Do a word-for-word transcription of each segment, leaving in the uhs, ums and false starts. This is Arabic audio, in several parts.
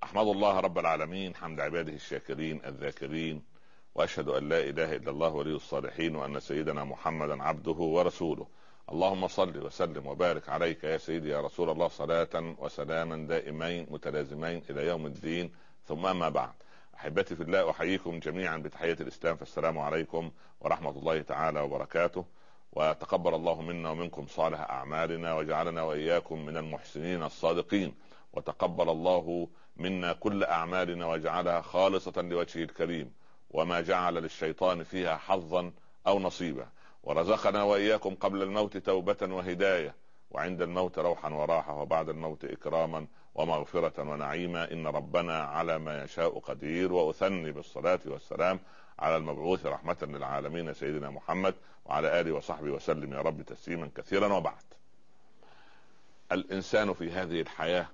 أحمد الله رب العالمين حمد عباده الشاكرين الذاكرين، وأشهد أن لا إله إلا الله ولي الصالحين، وأن سيدنا محمدا عبده ورسوله. اللهم صل وسلم وبارك عليك يا سيدي يا رسول الله، صلاة وسلاما دائمين متلازمين إلى يوم الدين، ثم ما بعد. أحبتي في الله، أحييكم جميعا بتحية الإسلام، فالسلام عليكم ورحمة الله تعالى وبركاته. وتقبل الله منا ومنكم صالح أعمالنا، وجعلنا وإياكم من المحسنين الصادقين، وتقبل الله منا كل أعمالنا وجعلها خالصة لوجهه الكريم، وما جعل للشيطان فيها حظا أو نصيبا، ورزقنا وإياكم قبل الموت توبة وهداية، وعند الموت روحا وراحة، وبعد الموت إكراما ومغفرة ونعيما، إن ربنا على ما يشاء قدير. وأثني بالصلاة والسلام على المبعوث رحمة للعالمين سيدنا محمد، وعلى آله وصحبه وسلم يا رب تسليما كثيرا. وبعد، الإنسان في هذه الحياة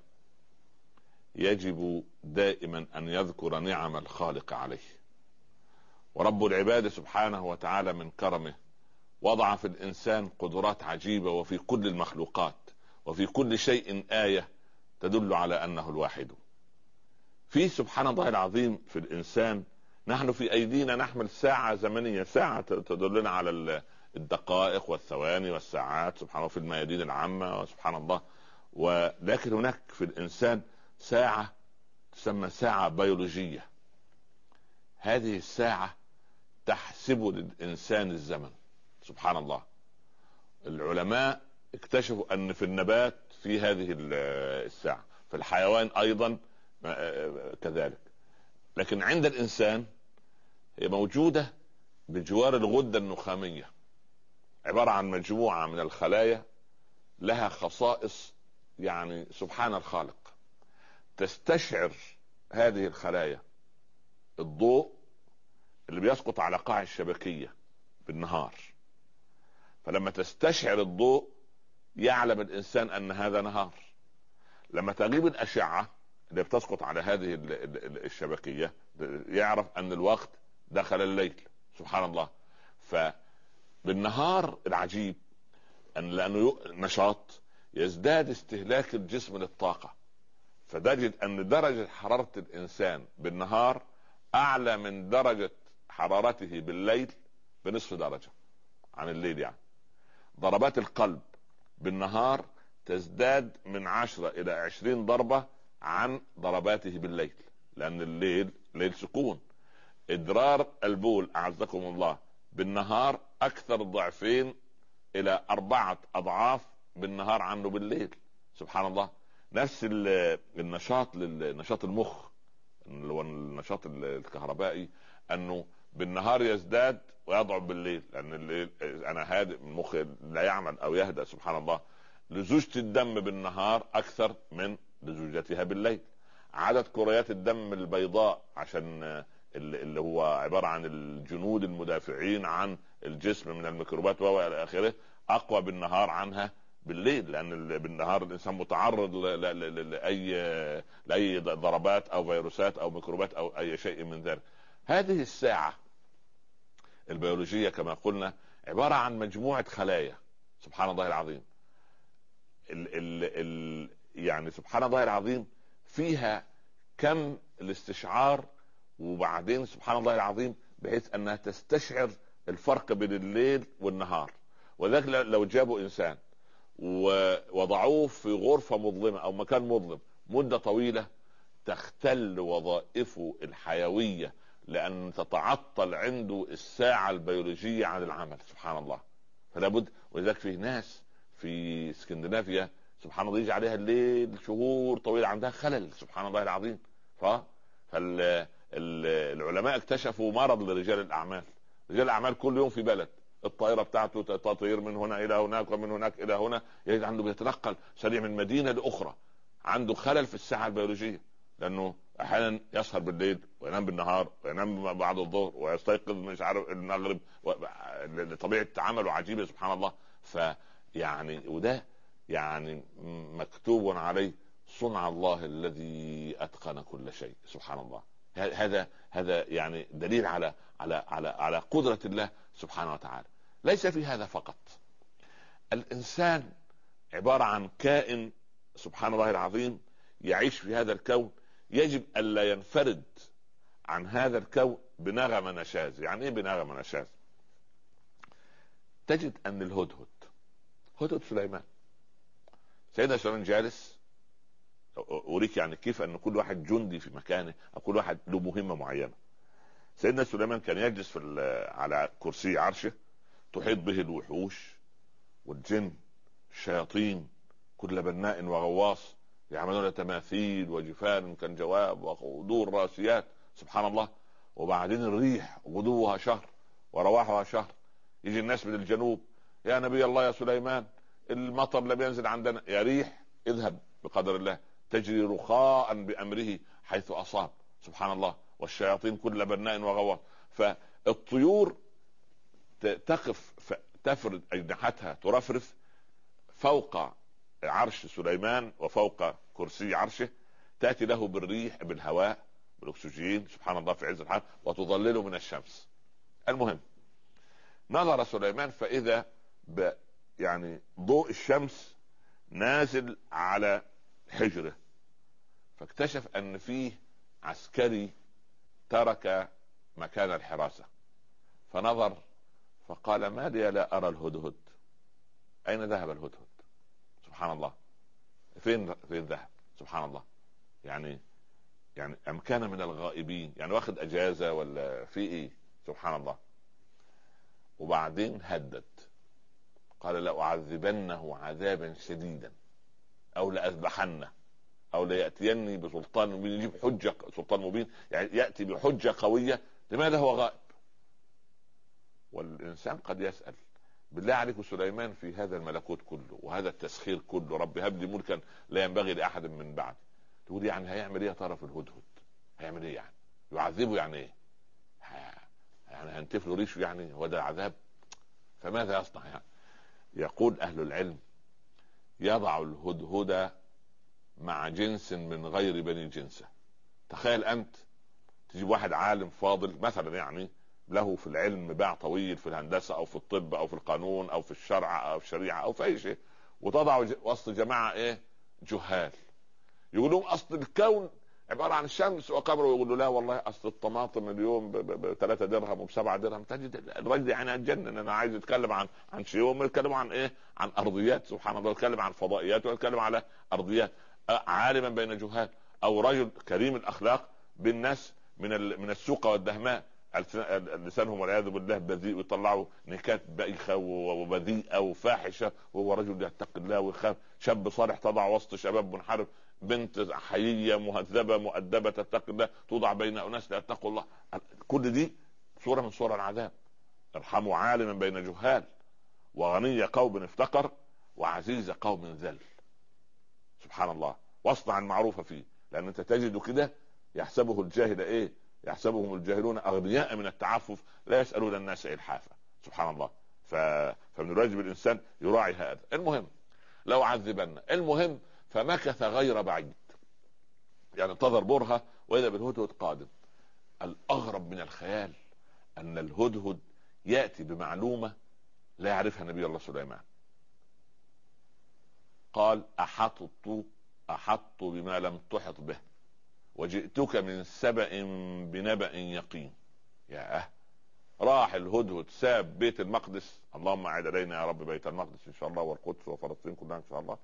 يجب دائما أن يذكر نعم الخالق عليه. ورب العباد سبحانه وتعالى من كرمه وضع في الإنسان قدرات عجيبة، وفي كل المخلوقات وفي كل شيء آية تدل على أنه الواحد. في سبحان الله العظيم في الإنسان، نحن في أيدينا نحمل ساعة زمنية، ساعة تدلنا على الدقائق والثواني والساعات، سبحان الله، في الميادين العامة، وسبحان الله. ولكن هناك في الإنسان ساعة تسمى ساعة بيولوجية. هذه الساعة تحسب للإنسان الزمن. سبحان الله، العلماء اكتشفوا أن في النبات في هذه الساعة، في الحيوان أيضا كذلك، لكن عند الإنسان هي موجودة بجوار الغدة النخامية، عبارة عن مجموعة من الخلايا لها خصائص، يعني سبحان الخالق. تستشعر هذه الخلايا الضوء اللي بيسقط على قاع الشبكية بالنهار، فلما تستشعر الضوء يعلم الإنسان أن هذا نهار. لما تغيب الأشعة اللي بتسقط على هذه الشبكية يعرف أن الوقت دخل الليل. سبحان الله. فبالنهار العجيب أن لأنه نشاط يزداد استهلاك الجسم للطاقة، فتجد أن درجة حرارة الإنسان بالنهار أعلى من درجة حرارته بالليل بنصف درجة عن الليل. يعني ضربات القلب بالنهار تزداد من عشرة إلى عشرين ضربة عن ضرباته بالليل، لأن الليل ليل سكون. إدرار البول أعزكم الله بالنهار أكثر ضعفين إلى أربعة أضعاف بالنهار عنه بالليل. سبحان الله. نفس النشاط للنشاط المخ اللي هو النشاط الكهربائي، أنه بالنهار يزداد ويضعف بالليل، لأن الليل أنا هادئ، المخ لا يعمل أو يهدأ. سبحان الله. لزوجة الدم بالنهار أكثر من لزوجتها بالليل. عدد كريات الدم البيضاء، عشان اللي هو عبارة عن الجنود المدافعين عن الجسم من الميكروبات وإلى آخره، أقوى بالنهار عنها بالليل، لأن بالنهار الإنسان متعرض لأي لأي ضربات أو فيروسات أو ميكروبات أو أي شيء من ذلك. هذه الساعة البيولوجية كما قلنا عبارة عن مجموعة خلايا. سبحان الله العظيم. ال ال ال يعني سبحان الله العظيم فيها كم الاستشعار، وبعدين سبحان الله العظيم بحيث أنها تستشعر الفرق بين الليل والنهار. وذلك لو جابوا إنسان ووضعوه في غرفة مظلمة أو مكان مظلم مدة طويلة تختل وظائفه الحيوية، لأن تتعطل عنده الساعة البيولوجية عن العمل. سبحان الله. فلا بد. ولذلك في ناس في اسكندنافيا سبحان الله يجي عليها الليل شهور طويلة عندها خلل. سبحان الله العظيم. فالعلماء اكتشفوا مرض لرجال الأعمال. رجال الأعمال كل يوم في بلد، الطائرة بتاعته تطير من هنا إلى هناك ومن هناك إلى هنا، يجد عنده بيتنقل سريع من مدينة لأخرى، عنده خلل في الساعة البيولوجية، لأنه أحيانا يسهر بالليل وينام بالنهار وينام بعد الظهر ويستيقظ مش عارف المغرب، طبيعة عمله عجيبة. سبحان الله. فيعني وده يعني مكتوب عليه صنع الله الذي أتقن كل شيء. سبحان الله. هذا هذا يعني دليل على على على على قدرة الله سبحانه وتعالى. ليس في هذا فقط، الإنسان عبارة عن كائن سبحان الله العظيم يعيش في هذا الكون، يجب ألا ينفرد عن هذا الكون بنغمة نشاز. يعني ايه بنغمة نشاز؟ تجد ان الهدهد هدهد سليمان، سيدنا سليمان جالس، اوريك يعني كيف ان كل واحد جندي في مكانه او كل واحد له مهمة معينة. سيدنا سليمان كان يجلس في على كرسي عرشه، تحيط به الوحوش والجن الشياطين كل بناء وغواص، يعملون تماثيل وجفان كالجواب وقدور راسيات، سبحان الله. وبعدين الريح غدوها شهر ورواحها شهر، يجي الناس من الجنوب، يا نبي الله يا سليمان المطر لم ينزل عندنا، يا ريح اذهب بقدر الله، تجري رخاء بأمره حيث أصاب، سبحان الله. والشياطين كل بناء وغواص. فالطيور تقف تفرد أجنحتها ترفرف فوق عرش سليمان وفوق كرسي عرشه، تأتي له بالريح بالهواء بالاكسجين، سبحان الله، في عز الحر، وتظلله من الشمس. المهم نظر سليمان فإذا ب يعني ضوء الشمس نازل على حجره، فاكتشف ان فيه عسكري ترك مكان الحراسة، فنظر فقال ما لي لا أرى الهدهد؟ أين ذهب الهدهد؟ سبحان الله، فين فين ذهب؟ سبحان الله. يعني يعني أم كان من الغائبين؟ يعني واخد أجازة ولا في إيه؟ سبحان الله. وبعدين هدد، قال لأعذبنه عذابا شديدا أو لأذبحنه أو ليأتيني بسلطان مبين. يجيب حجة، سلطان مبين يعني يأتي بحجة قوية. لماذا هو غائب؟ والإنسان قد يسأل بالله عليك سليمان في هذا الملكوت كله وهذا التسخير كله، رب هب لي ملكا لا ينبغي لأحد من بعد. تقول يعني هيعمل ايه طرف الهدهد؟ هيعمل ايه يعني؟ يعذبه يعني ايه؟ يعني هنتف له ريشه يعني؟ هو ده عذاب؟ فماذا يصنع يعني؟ يقول أهل العلم يضع الهدهد مع جنس من غير بني جنسه. تخيل أنت تجيب واحد عالم فاضل مثلا، يعني له في العلم باع طويل في الهندسة أو في الطب أو في القانون أو في الشرع أو في الشريعة أو في أي شيء، وتضع وسط جماعة إيه؟ جهال، يقول لهم أصل الكون عبارة عن الشمس وقمر، ويقول له لا والله أصل الطماطم اليوم بثلاثة درهم وبسبعة درهم. تجد الرجل يعني هتجنن، أنا عايز يتكلم عن عن شيء، هم يتكلموا عن إيه؟ عن أرضيات، سبحان الله، يتكلم عن فضائيات ويتكلم على أرضيات. عالما بين جهال، أو رجل كريم الأخلاق بالناس من من السوق والدهماء، لسانهم والعياذ بالله بذيء، ويطلعوا نكات بايخه وبذيئه وفاحشه، وهو رجل يتقي الله ويخاف. شاب صالح تضع وسط شباب منحرف، بنت حييه مهذبه مؤدبه تتقي الله توضع بين اناس لا يتقوا الله. كل دي صوره من صور العذاب. ارحموا عالما بين جهال، وغني قوم افتقر، وعزيز قوم ذل، سبحان الله. واصنع المعروف فيه، لان انت تجد كده يحسبه الجاهل ايه؟ يحسبهم الجاهلون اغنياء من التعفف لا يسألون الناس الحافة، سبحان الله. ف... فمن الواجب الانسان يراعي هذا. المهم لو عذبنا، المهم فمكث غير بعيد، يعني انتظر برهة واذا بالهدهد قادم. الاغرب من الخيال ان الهدهد يأتي بمعلومة لا يعرفها نبي الله سليمان. قال احطت احط بما لم تحط به وجئتك من سبأ بنبأ يقين. يا أه. راح الهدهد ساب بيت المقدس، اللهم اعد علينا يا رب بيت المقدس ان شاء الله، والقدس وفلسطين كلها ان شاء الله،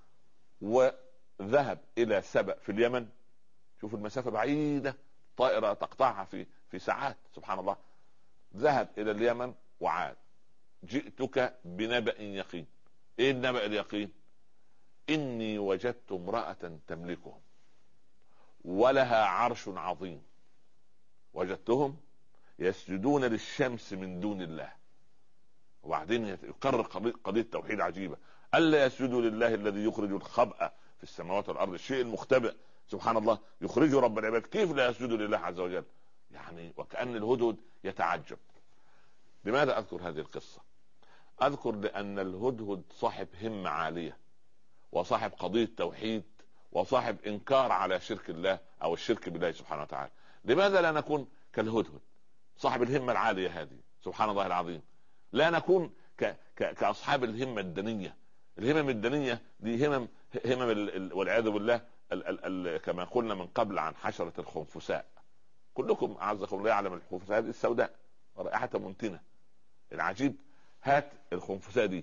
وذهب الى سبأ في اليمن. شوف المسافة بعيدة، طائرة تقطعها في في ساعات، سبحان الله. ذهب الى اليمن وعاد. جئتك بنبأ يقين. ايه النبأ اليقين؟ اني وجدت امرأة تملكهم ولها عرش عظيم، وجدتهم يسجدون للشمس من دون الله. وبعدين يقرر قضية توحيد عجيبة، ألا يسجدوا لله الذي يخرج الخبأ في السماوات والأرض، الشيء المختبئ، سبحان الله، يخرجه رب العباد، كيف لا يسجدوا لله عز وجل؟ يعني وكأن الهدهد يتعجب. لماذا أذكر هذه القصة؟ أذكر لأن الهدهد صاحب همة عالية، وصاحب قضية توحيد، وصاحب انكار على شرك الله او الشرك بالله سبحانه وتعالى. لماذا لا نكون كالهدهد صاحب الهمة العالية هذه؟ سبحان الله العظيم. لا نكون ك... ك... كاصحاب الهمة الدنية. الهمم الدنية دي همم همم ال... والعياذ بالله ال ال ال كما قلنا من قبل عن حشرة الخنفساء. كلكم اعزكم الله يعلم الخنفساء هذه السوداء رائحة منتنة. العجيب، هات الخنفساء دي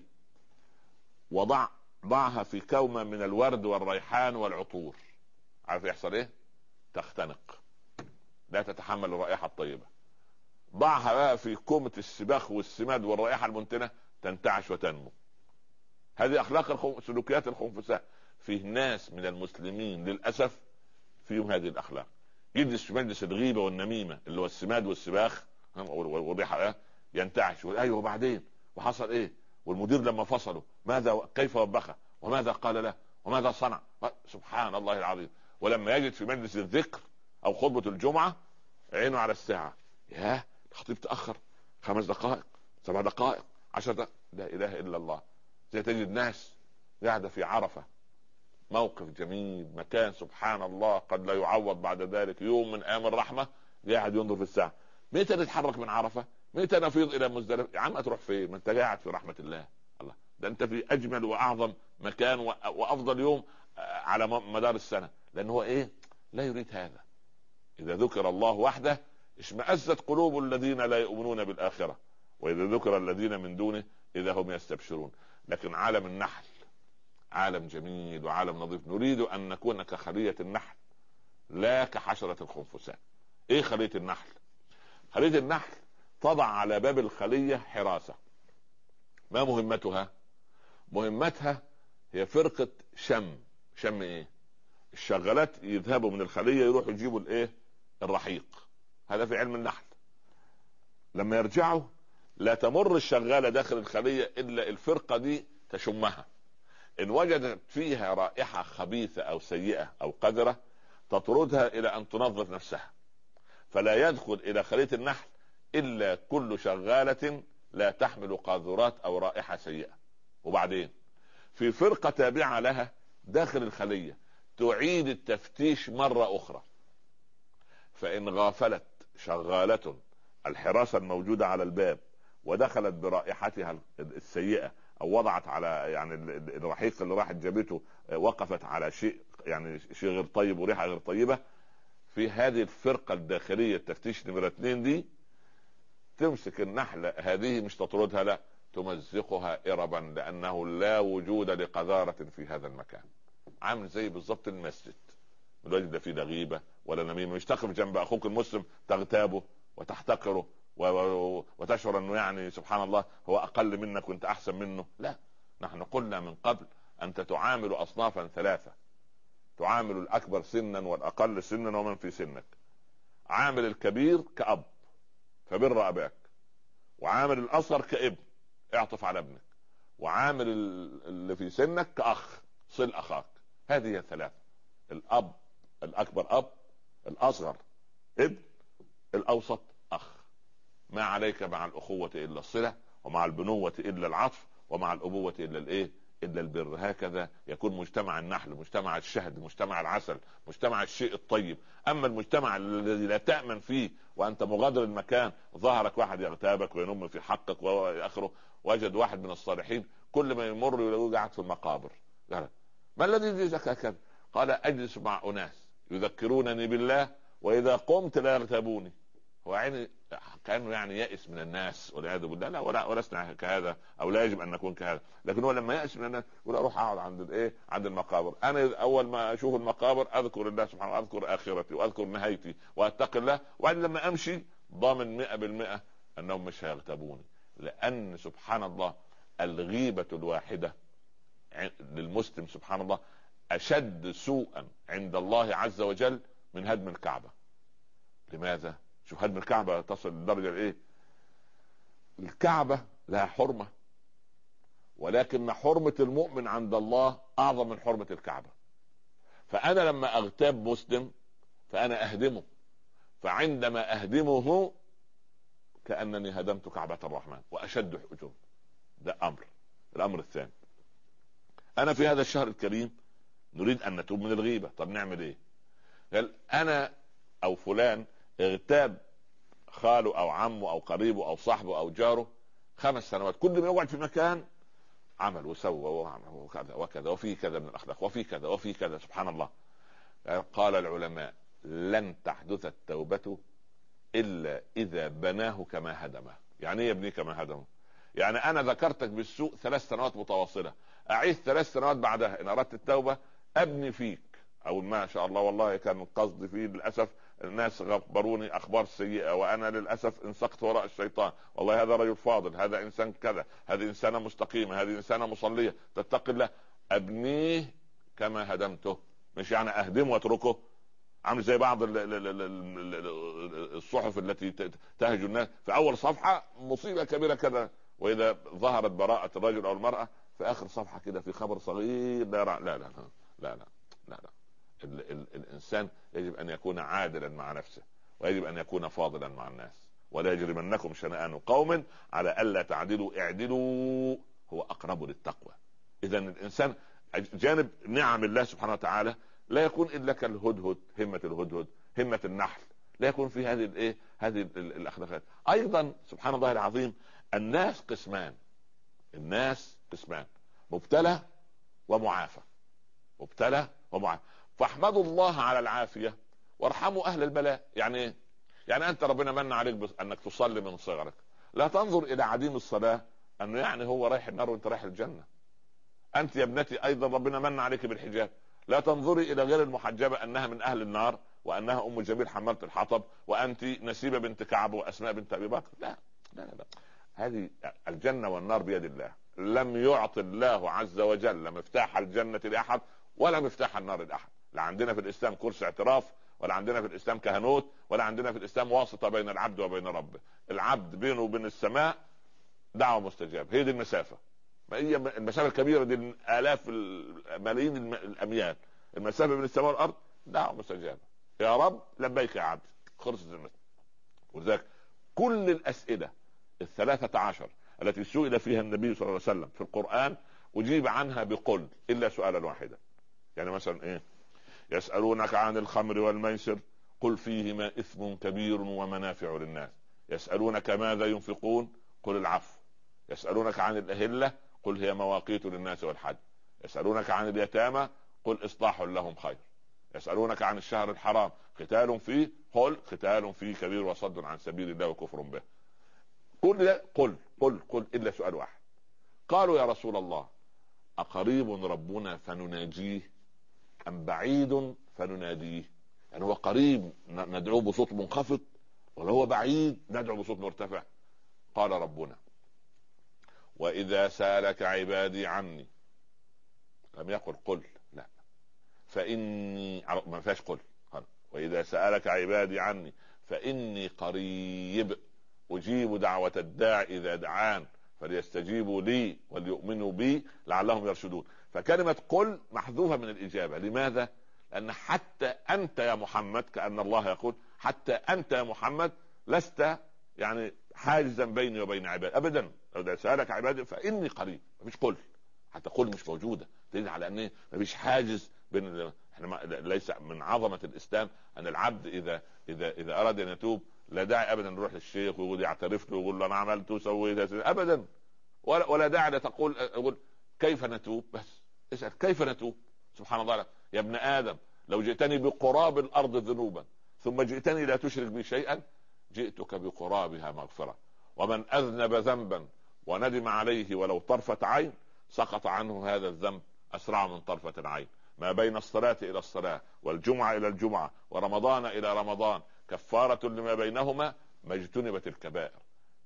وضع ضعها في كومة من الورد والريحان والعطور، عارف يحصل ايه؟ تختنق، لا تتحمل الرائحة الطيبة. ضعها بقى في كومة السباخ والسماد والرائحة المنتنة، تنتعش وتنمو. هذه اخلاق الخنف... سلوكيات الخنفساء. فيه ناس من المسلمين للاسف فيهم هذه الاخلاق، يجلس في مجلس الغيبة والنميمة اللي هو السماد والسباخ والريحة، ينتعش. ايوه وبعدين وحصل ايه؟ والمدير لما فصله ماذا كيف وبخه وماذا قال له وماذا صنع؟ سبحان الله العظيم. ولما يجد في مجلس الذكر او خطبة الجمعة عينه على الساعة، ياه الخطيب تأخر خمس دقائق سبع دقائق عشر دقائق. لا اله الا الله. زي تجد ناس قاعدة في عرفة، موقف جميل، مكان سبحان الله قد لا يعوض بعد ذلك، يوم من ايام الرحمة، قاعد ينظر في الساعة متى نتحرك من عرفة، متى نفيض الى مزدلفة. يا عم تروح فين؟ ما انت قاعد في رحمة الله. الله ده انت في اجمل واعظم مكان وافضل يوم على مدار السنة. لان هو ايه؟ لا يريد هذا. اذا ذكر الله وحده اشمأزت قلوب الذين لا يؤمنون بالآخرة، واذا ذكر الذين من دونه اذا هم يستبشرون. لكن عالم النحل عالم جميل وعالم نظيف. نريد ان نكون كخلية النحل لا كحشرة الخنفساء. ايه خلية النحل؟ خلية النحل تضع على باب الخلية حراسة. ما مهمتها؟ مهمتها هي فرقة شم. شم ايه؟ الشغالات يذهبوا من الخلية يروحوا يجيبوا الايه؟ الرحيق. هذا في علم النحل. لما يرجعوا لا تمر الشغالة داخل الخلية الا الفرقة دي تشمها. ان وجدت فيها رائحة خبيثة او سيئة او قذرة تطردها الى ان تنظف نفسها. فلا يدخل الى خلية النحل الا كل شغالة لا تحمل قاذورات او رائحة سيئة. وبعدين في فرقة تابعة لها داخل الخلية تعيد التفتيش مرة اخرى. فان غافلت شغالة الحراسة الموجودة على الباب ودخلت برائحتها السيئة او وضعت على يعني الرحيق اللي راحت جابته وقفت على شيء يعني شيء غير طيب وريحة غير طيبة، في هذه الفرقة الداخلية التفتيش نمرة اثنين دي تمسك النحلة هذه مش تطردها، لا تمزقها إربا، لأنه لا وجود لقذارة في هذا المكان. عامل زي بالضبط المسجد، الوجد ده فيه لا غيبة ولا نميمة. مش تقف جنب أخوك المسلم تغتابه وتحتقره وتشعر أنه يعني سبحان الله هو أقل منك وأنت أحسن منه. لا، نحن قلنا من قبل أنت تعامل أصنافا ثلاثة: تعامل الأكبر سنا والأقل سنا ومن في سنك. عامل الكبير كأب فبر أباك، وعامل الأصغر كابن اعطف على ابنك، وعامل اللي في سنك كأخ صل أخاك. هذه الثلاثة: الأب الأكبر أب، الأصغر ابن، الأوسط أخ. ما عليك مع الأخوة إلا الصلة، ومع البنوة إلا العطف، ومع الأبوة إلا الإيه؟ إلا البر. هكذا يكون مجتمع النحل، مجتمع الشهد، مجتمع العسل، مجتمع الشيء الطيب. أما المجتمع الذي لا تأمن فيه وأنت مغادر المكان، ظهرك واحد يغتابك وينم في حقك وآخره. وجد واحد من الصالحين كل ما يمر يلاقيه قاعد في المقابر. قال: ما الذي يجزك هكذا؟ قال: أجلس مع أناس يذكرونني بالله وإذا قمت لا يغتابوني. هو عيني كأنه يعني يأس من الناس والعياذ بالله. لا، ولا ولسنا كهذا او لا يجب ان نكون كهذا. لكن هو لما يأس من الناس يقول: اروح اقعد عند الايه؟ عند المقابر. انا اول ما اشوف المقابر اذكر الله سبحانه، اذكر اخرتي واذكر نهايتي واتقي الله، وبعد لما امشي ضامن مئة بالمئة انهم مش هيغتابوني. لان سبحان الله الغيبة الواحدة للمسلم سبحان الله اشد سوءا عند الله عز وجل من هدم الكعبة. لماذا؟ شوف هدم الكعبة تصل لدرجة ايه؟ الكعبة لها حرمة، ولكن حرمة المؤمن عند الله اعظم من حرمة الكعبة. فانا لما اغتاب مسلم فانا اهدمه، فعندما اهدمه كأنني هدمت كعبة الرحمن واشد حجوم. ده امر. الامر الثاني: انا في هذا الشهر الكريم نريد ان نتوب من الغيبة. طب نعمل ايه؟ قال: انا او فلان اغتاب خاله او عمه او قريبه او صاحبه او جاره خمس سنوات، كل ما يقعد في مكان عمل وسوى وعمل وكذا وكذا وفي كذا من الاخلاق وفي كذا وفي كذا. سبحان الله. قال العلماء لن تحدث التوبة إلا إذا بناه كما هدمه. يعني ايه يبنيه كما هدمه؟ يعني أنا ذكرتك بالسوء ثلاث سنوات متواصلة، أعيش ثلاث سنوات بعدها إن أردت التوبة أبني فيك، أو ما شاء الله والله كان قصدي فيه، للأسف الناس غبروني أخبار سيئة وأنا للأسف انسقت وراء الشيطان، والله هذا رجل فاضل، هذا إنسان كذا، هذه إنسانة مستقيمة، هذه إنسانة مصلية تتقي الله، أبنيه كما هدمته. مش يعني أهدمه واتركه، عامل زي بعض الصحف التي تهج الناس في اول صفحه مصيبه كبيره كذا، واذا ظهرت براءه الرجل او المراه في اخر صفحه كده في خبر صغير لا لا لا لا لا لا, لا, لا. ال ال الانسان يجب ان يكون عادلا مع نفسه، ويجب ان يكون فاضلا مع الناس. ولا يجرمنكم شنآن قوم على الا تعدلوا اعدلوا هو اقرب للتقوى. اذا الانسان جانب نعم الله سبحانه وتعالى لا يكون الا كالهدهد، همه الهدهد، همه النحل، لا يكون في هذه الايه هذه الاخلاقات. ايضا سبحان الله العظيم الناس قسمان، الناس قسمان، مبتلى ومعافى، مبتلى ومعافى. فاحمدوا الله على العافيه وارحموا اهل البلاء. يعني ايه؟ يعني انت ربنا من عليك بانك تصلي من صغرك، لا تنظر الى عديم الصلاه انه يعني هو رايح النار وانت رايح الجنه. انت يا ابنتي ايضا ربنا من عليك بالحجاب، لا تنظري الى غير المحجبه انها من اهل النار وانها ام الجميل حمالة الحطب وانت نسيبه بنت كعب واسماء بنت ابي بكر. لا لا لا, لا. هذه الجنه والنار بيد الله. لم يعطي الله عز وجل مفتاح الجنه لاحد ولا مفتاح النار لاحد. لا عندنا في الاسلام كرسي اعتراف، ولا عندنا في الاسلام كهنوت، ولا عندنا في الاسلام واسطه بين العبد وبين ربه. العبد بينه وبين السماء دعوه مستجاب، هي دي المسافه. ما هي المسافه الكبيره دي الاف ملايين الاميال، المسافه بين السماء والارض دعوه مستجابه، يا رب لبيك يا عبد، خلصت المسافه. ولذلك كل الاسئله الثلاثه عشر التي سئل فيها النبي صلى الله عليه وسلم في القران اجيب عنها بقل الا سؤالا واحدا. يعني مثلا ايه؟ يسالونك عن الخمر والميسر قل فيهما اثم كبير ومنافع للناس. يسالونك ماذا ينفقون قل العفو. يسالونك عن الاهله قل هي مواقيت للناس والحج. يسألونك عن اليتامى قل إصلاح لهم خير. يسألونك عن الشهر الحرام قتال فيه قل قتال فيه كبير وصد عن سبيل الله وكفر به. قل قل قل قل إلا سؤال واحد. قالوا يا رسول الله أقريب ربنا فنناجيه أم بعيد فنناديه؟ يعني هو قريب ندعوه بصوت منخفض ولا هو بعيد ندعو بصوت مرتفع؟ قال ربنا وإذا سألك عبادي عني، لم يقل قل، لا، فإني ما فيهاش قل، وإذا سألك عبادي عني فإني قريب أجيب دعوة الداع إذا دعان فليستجيبوا لي وليؤمنوا بي لعلهم يرشدون. فكلمة قل محذوفة من الإجابة. لماذا؟ لأن حتى أنت يا محمد، كأن الله يقول حتى أنت يا محمد لست يعني حاجزا بيني وبين عبادي ابدا. لو سألك عبادي فاني قريب، مفيش قل، حتى قل مش موجوده، تدل على ان مفيش حاجز بين. احنا ما... ليس من عظمه الاسلام ان العبد اذا اذا اذا اراد ان يتوب لا داعي ابدا نروح للشيخ ويقول يعترف له ويقول له انا عملت وسويت ابدا، ولا ولا داعي لتقول اقول كيف نتوب، بس اسال كيف نتوب. سبحان الله يا ابن ادم لو جئتني بقراب الارض ذنوبا ثم جئتني لا تشرك بي شيئا جئتك بقرابها مغفرة. ومن أذنب ذنبا وندم عليه ولو طرفة عين سقط عنه هذا الذنب أسرع من طرفة العين. ما بين الصلاة إلى الصلاة والجمعة إلى الجمعة ورمضان إلى رمضان كفارة لما بينهما ما اجتنبت الكبائر.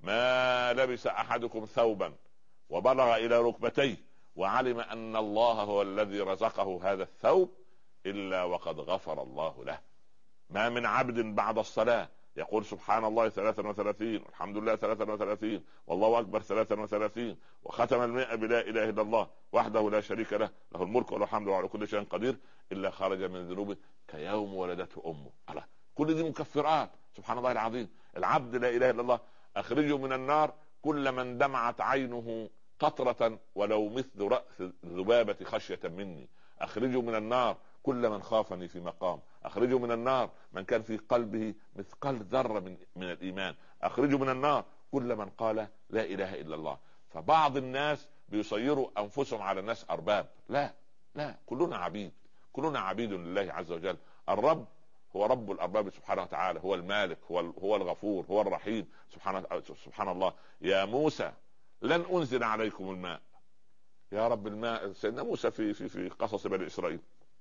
ما لبس أحدكم ثوبا وبلغ إلى ركبتيه وعلم أن الله هو الذي رزقه هذا الثوب إلا وقد غفر الله له. ما من عبد بعد الصلاة يقول سبحان الله ثلاثا وثلاثين والحمد لله ثلاثا وثلاثين والله أكبر ثلاثا وثلاثين وختم المئة بلا إله إلا الله وحده لا شريك له له الملك وله الحمد وعلى كل شيء قدير إلا خرج من ذنوبه كيوم ولدته أمه. الله، كل دي مكفرات. سبحان الله العظيم. العبد لا إله إلا الله أخرجه من النار كل من دمعت عينه قطرة ولو مثل رأس ذبابة خشية مني. أخرجه من النار كل من خافني في مقام. أخرجه من النار من كان في قلبه مثقال ذرة من, من الإيمان. أخرجه من النار كل من قال لا إله إلا الله. فبعض الناس بيصيروا أنفسهم على الناس أرباب. لا لا، كلنا عبيد، كلنا عبيد لله عز وجل. الرب هو رب الارباب سبحانه وتعالى، هو المالك، هو هو الغفور، هو الرحيم سبحانه سبحان الله. يا موسى لن انزل عليكم الماء. يا رب الماء. سيدنا موسى في في في قصص بني اسرائيل: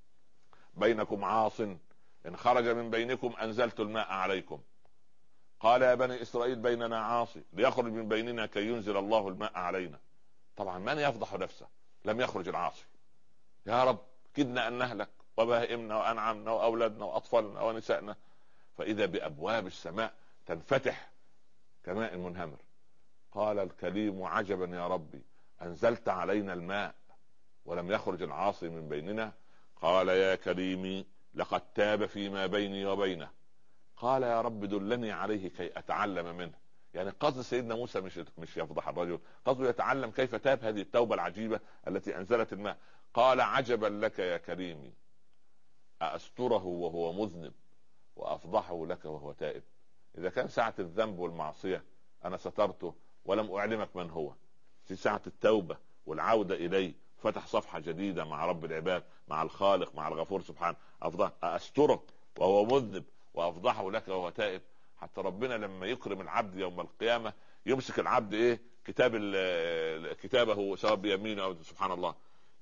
بينكم عاص ان خرج من بينكم انزلت الماء عليكم. قال يا بني اسرائيل بيننا عاصي ليخرج من بيننا كي ينزل الله الماء علينا. طبعا من يفضح نفسه؟ لم يخرج العاصي. يا رب كدنا ان نهلك وبهائمنا وانعمنا واولادنا واطفالنا ونسائنا. فاذا بابواب السماء تنفتح كماء منهمر. قال الكليم: عجبا يا ربي، انزلت علينا الماء ولم يخرج العاصي من بيننا. قال يا كريمي لقد تاب فيما بيني وبينه. قال يا رب دلني عليه كي اتعلم منه. يعني قصد سيدنا موسى مش مش يفضح الرجل، قصده يتعلم كيف تاب هذه التوبة العجيبة التي انزلت الماء. قال عجبا لك يا كريمي، أأستره وهو مذنب وأفضحه لك وهو تائب. إذا كان ساعة الذنب والمعصية أنا سترته ولم أعلمك من هو، في ساعة التوبة والعودة إليه فتح صفحة جديدة مع رب العباد، مع الخالق، مع الغفور سبحانه، أفضح أستره وهو مذنب وأفضحه لك وهو تائب. حتى ربنا لما يكرم العبد يوم القيامة يمسك العبد إيه؟ كتاب كتابه سواء بيمينه أو سبحان الله.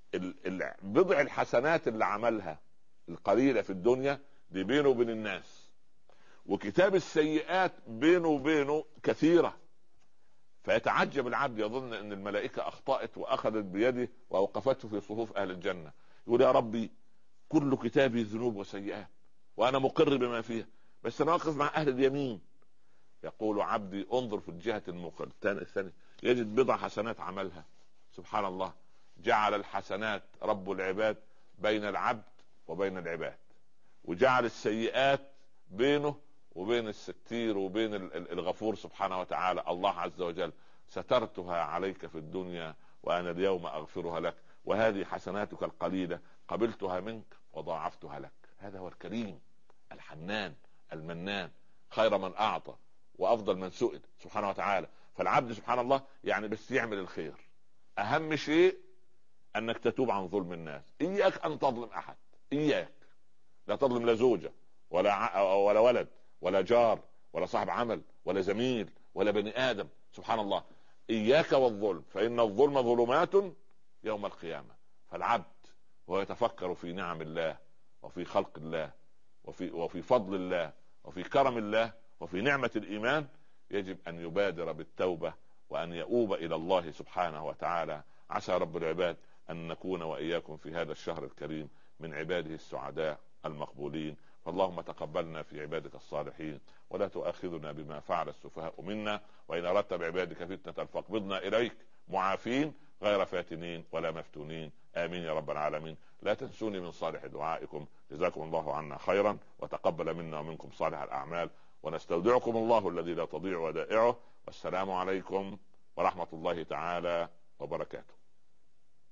بضع الحسنات اللي عملها القليلة في الدنيا دي بينه وبين الناس، وكتاب السيئات بينه وبينه كثيرة. فيتعجب العبد يظن ان الملائكة اخطأت واخذت بيده واوقفته في صفوف اهل الجنة. يقول يا ربي كل كتابي ذنوب وسيئات وانا مقر بما فيها، بس انا واقف مع اهل اليمين. يقول عبدي انظر في الجهة المقر الثانية يجد بضع حسنات عملها. سبحان الله، جعل الحسنات رب العباد بين العبد وبين العباد، وجعل السيئات بينه وبين الستير وبين الغفور سبحانه وتعالى الله عز وجل. سترتها عليك في الدنيا وأنا اليوم أغفرها لك، وهذه حسناتك القليلة قبلتها منك وضاعفتها لك. هذا هو الكريم الحنان المنان، خير من أعطى وأفضل من سئل سبحانه وتعالى. فالعبد سبحان الله يعني بس يعمل الخير. أهم شيء أنك تتوب عن ظلم الناس. إياك أن تظلم أحد، إياك لا تظلم لا زوجة ولا ع... ولا ولد ولا جار ولا صاحب عمل ولا زميل ولا بني آدم. سبحان الله، إياك والظلم فإن الظلم ظلمات يوم القيامة. فالعبد وهو يتفكر في نعم الله وفي خلق الله وفي وفي فضل الله وفي كرم الله وفي نعمة الإيمان يجب أن يبادر بالتوبة وأن يؤوب إلى الله سبحانه وتعالى. عسى رب العباد أن نكون وإياكم في هذا الشهر الكريم من عباده السعداء المقبولين. فاللهم تقبلنا في عبادك الصالحين ولا تؤاخذنا بما فعل السفهاء منا، وإن أردت بعبادك فتنة فاقبضنا إليك معافين غير فاتنين ولا مفتونين. آمين يا رب العالمين. لا تنسوني من صالح دعائكم. جزاكم الله عنا خيرا وتقبل منا ومنكم صالح الأعمال، ونستودعكم الله الذي لا تضيع ودائعه. والسلام عليكم ورحمة الله تعالى وبركاته.